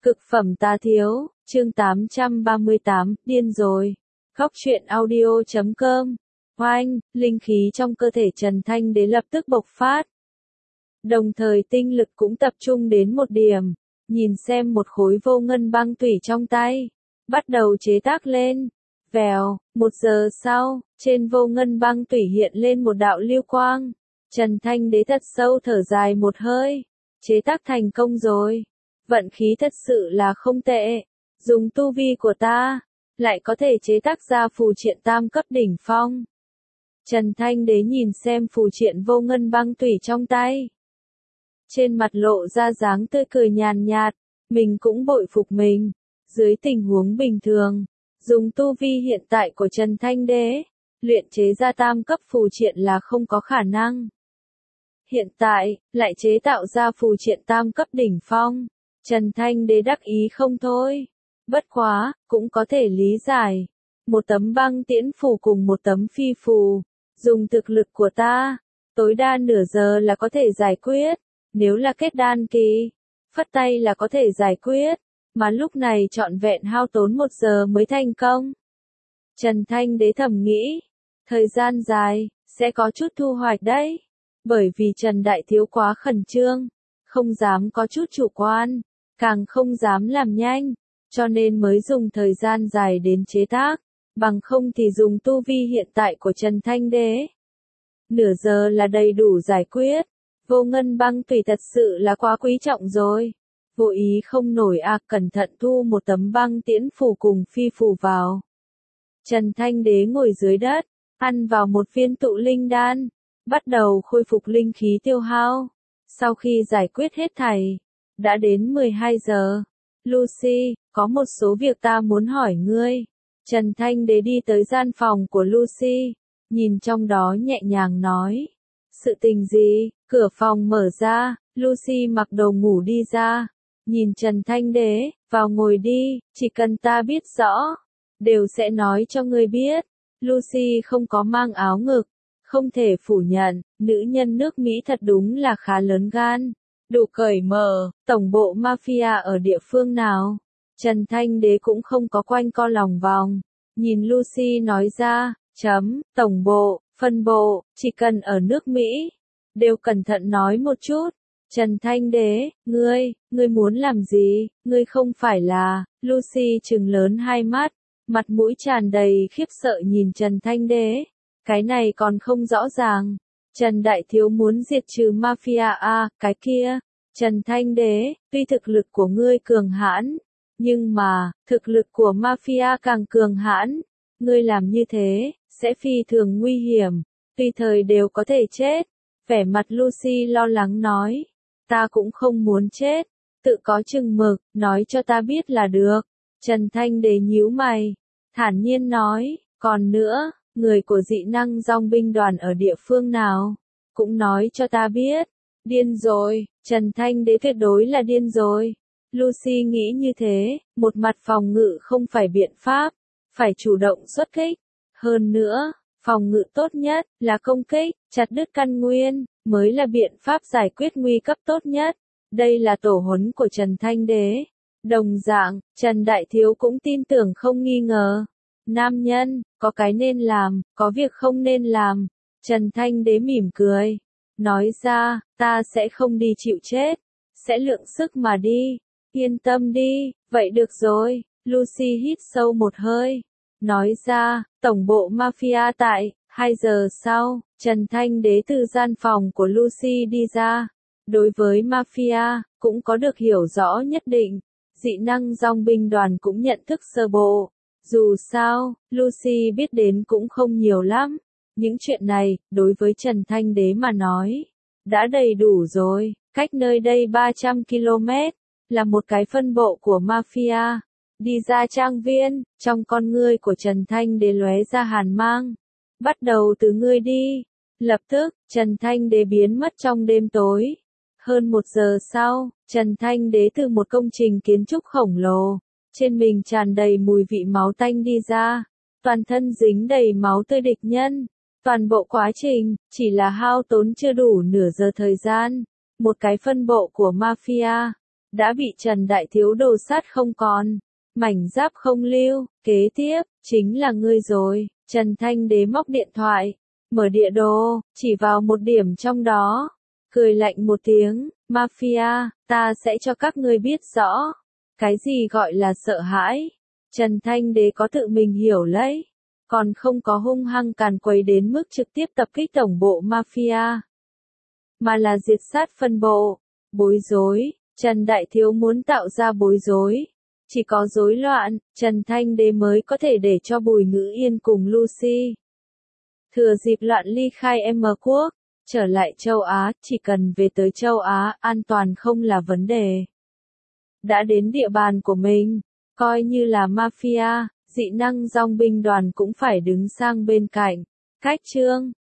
Cực phẩm tá thiếu, chương 838, điên rồi. Góc truyện audio.com. Oanh, linh khí trong cơ thể Trần Thanh Đế lập tức bộc phát. Đồng thời tinh lực cũng tập trung đến một điểm, nhìn xem một khối vô ngân băng tủy trong tay, bắt đầu chế tác lên. Vèo, 1 giờ sau, trên vô ngân băng tủy hiện lên một đạo lưu quang. Trần Thanh Đế thật sâu thở dài một hơi, chế tác thành công rồi. Vận khí thật sự là không tệ, dùng tu vi của ta, lại có thể chế tác ra phù triện tam cấp đỉnh phong. Trần Thanh Đế nhìn xem phù triện vô ngân băng tủy trong tay. Trên mặt lộ ra dáng tươi cười nhàn nhạt, mình cũng bội phục mình. Dưới tình huống bình thường, dùng tu vi hiện tại của Trần Thanh Đế, luyện chế ra tam cấp phù triện là không có khả năng. Hiện tại, lại chế tạo ra phù triện tam cấp đỉnh phong. Trần Thanh Đế đắc ý không thôi. Bất quá, cũng có thể lý giải. Một tấm băng tiễn phù cùng một tấm phi phù. Dùng thực lực của ta, tối đa nửa giờ là có thể giải quyết. Nếu là kết đan kỳ, phất tay là có thể giải quyết. Mà lúc này trọn vẹn hao tốn 1 giờ mới thành công. Trần Thanh Đế thầm nghĩ. Thời gian dài, sẽ có chút thu hoạch đấy. Bởi vì Trần Đại Thiếu quá khẩn trương. Không dám có chút chủ quan. Càng không dám làm nhanh, cho nên mới dùng thời gian dài đến chế tác, bằng không thì dùng tu vi hiện tại của Trần Thanh Đế. Nửa giờ là đầy đủ giải quyết, vô ngân băng tùy thật sự là quá quý trọng rồi. Vô ý không nổi cẩn thận thu một tấm băng tiễn phù cùng phi phù vào. Trần Thanh Đế ngồi dưới đất, ăn vào một viên tụ linh đan, bắt đầu khôi phục linh khí tiêu hao. Sau khi giải quyết hết thảy, đã đến 12 giờ. Lucy, có một số việc ta muốn hỏi ngươi. Trần Thanh Đế đi tới gian phòng của Lucy, nhìn trong đó nhẹ nhàng nói. Sự tình gì? Cửa phòng mở ra, Lucy mặc đồ ngủ đi ra. Nhìn Trần Thanh Đế, vào ngồi đi, chỉ cần ta biết rõ, đều sẽ nói cho ngươi biết. Lucy không có mang áo ngực, không thể phủ nhận, nữ nhân nước Mỹ thật đúng là khá lớn gan. Đủ cởi mở, tổng bộ mafia ở địa phương nào? Trần Thanh Đế cũng không có quanh co lòng vòng. Nhìn Lucy nói ra, tổng bộ, phân bộ, chỉ cần ở nước Mỹ. Đều cẩn thận nói một chút. Trần Thanh Đế, ngươi muốn làm gì? Ngươi không phải là, Lucy trừng lớn hai mắt, mặt mũi tràn đầy khiếp sợ nhìn Trần Thanh Đế. Cái này còn không rõ ràng. Trần Đại Thiếu muốn diệt trừ mafia cái kia. Trần Thanh Đế, tuy thực lực của ngươi cường hãn, nhưng mà, thực lực của mafia càng cường hãn. Ngươi làm như thế, sẽ phi thường nguy hiểm, tùy thời đều có thể chết. Vẻ mặt Lucy lo lắng nói, ta cũng không muốn chết, tự có chừng mực, nói cho ta biết là được. Trần Thanh Đế nhíu mày, thản nhiên nói, còn nữa, người của dị năng dòng binh đoàn ở địa phương nào, cũng nói cho ta biết. Điên rồi, Trần Thanh Đế tuyệt đối là điên rồi. Lucy nghĩ như thế, một mặt phòng ngự không phải biện pháp, phải chủ động xuất kích. Hơn nữa, phòng ngự tốt nhất là công kích, chặt đứt căn nguyên, mới là biện pháp giải quyết nguy cấp tốt nhất. Đây là tổ huấn của Trần Thanh Đế. Đồng dạng, Trần Đại Thiếu cũng tin tưởng không nghi ngờ. Nam nhân, có cái nên làm, có việc không nên làm. Trần Thanh Đế mỉm cười, nói ra, ta sẽ không đi chịu chết, sẽ lượng sức mà đi. Yên tâm đi, vậy được rồi. Lucy hít sâu một hơi, nói ra, tổng bộ mafia tại. 2 giờ sau, Trần Thanh Đế từ gian phòng của Lucy đi ra. Đối với mafia, cũng có được hiểu rõ nhất định. Dị năng dòng binh đoàn cũng nhận thức sơ bộ. Dù sao, Lucy biết đến cũng không nhiều lắm. Những chuyện này, đối với Trần Thanh Đế mà nói, đã đầy đủ rồi. Cách nơi đây 300 km, là một cái phân bộ của mafia. Đi ra trang viên, trong con ngươi của Trần Thanh Đế lóe ra hàn mang. Bắt đầu từ ngươi đi. Lập tức, Trần Thanh Đế biến mất trong đêm tối. Hơn 1 giờ sau, Trần Thanh Đế từ một công trình kiến trúc khổng lồ, trên mình tràn đầy mùi vị máu tanh đi ra. Toàn thân dính đầy máu tươi địch nhân. Toàn bộ quá trình, chỉ là hao tốn chưa đủ nửa giờ thời gian. Một cái phân bộ của mafia, đã bị Trần Đại Thiếu đồ sát không còn, mảnh giáp không lưu, kế tiếp, chính là ngươi rồi. Trần Thanh Đế móc điện thoại, mở địa đồ, chỉ vào một điểm trong đó, cười lạnh một tiếng, Mafia, ta sẽ cho các ngươi biết rõ, cái gì gọi là sợ hãi. Trần Thanh Đế có tự mình hiểu lấy, còn không có hung hăng càn quấy đến mức trực tiếp tập kích tổng bộ Mafia, mà là diệt sát phân bộ, bối rối. Trần Đại Thiếu muốn tạo ra bối rối. Chỉ có rối loạn, Trần Thanh Đế mới có thể để cho Bùi Ngữ Yên cùng Lucy thừa dịp loạn ly khai M quốc, trở lại châu Á, chỉ cần về tới châu Á, an toàn không là vấn đề. Đã đến địa bàn của mình, coi như là Mafia, dị năng dòng binh đoàn cũng phải đứng sang bên cạnh. Cách chương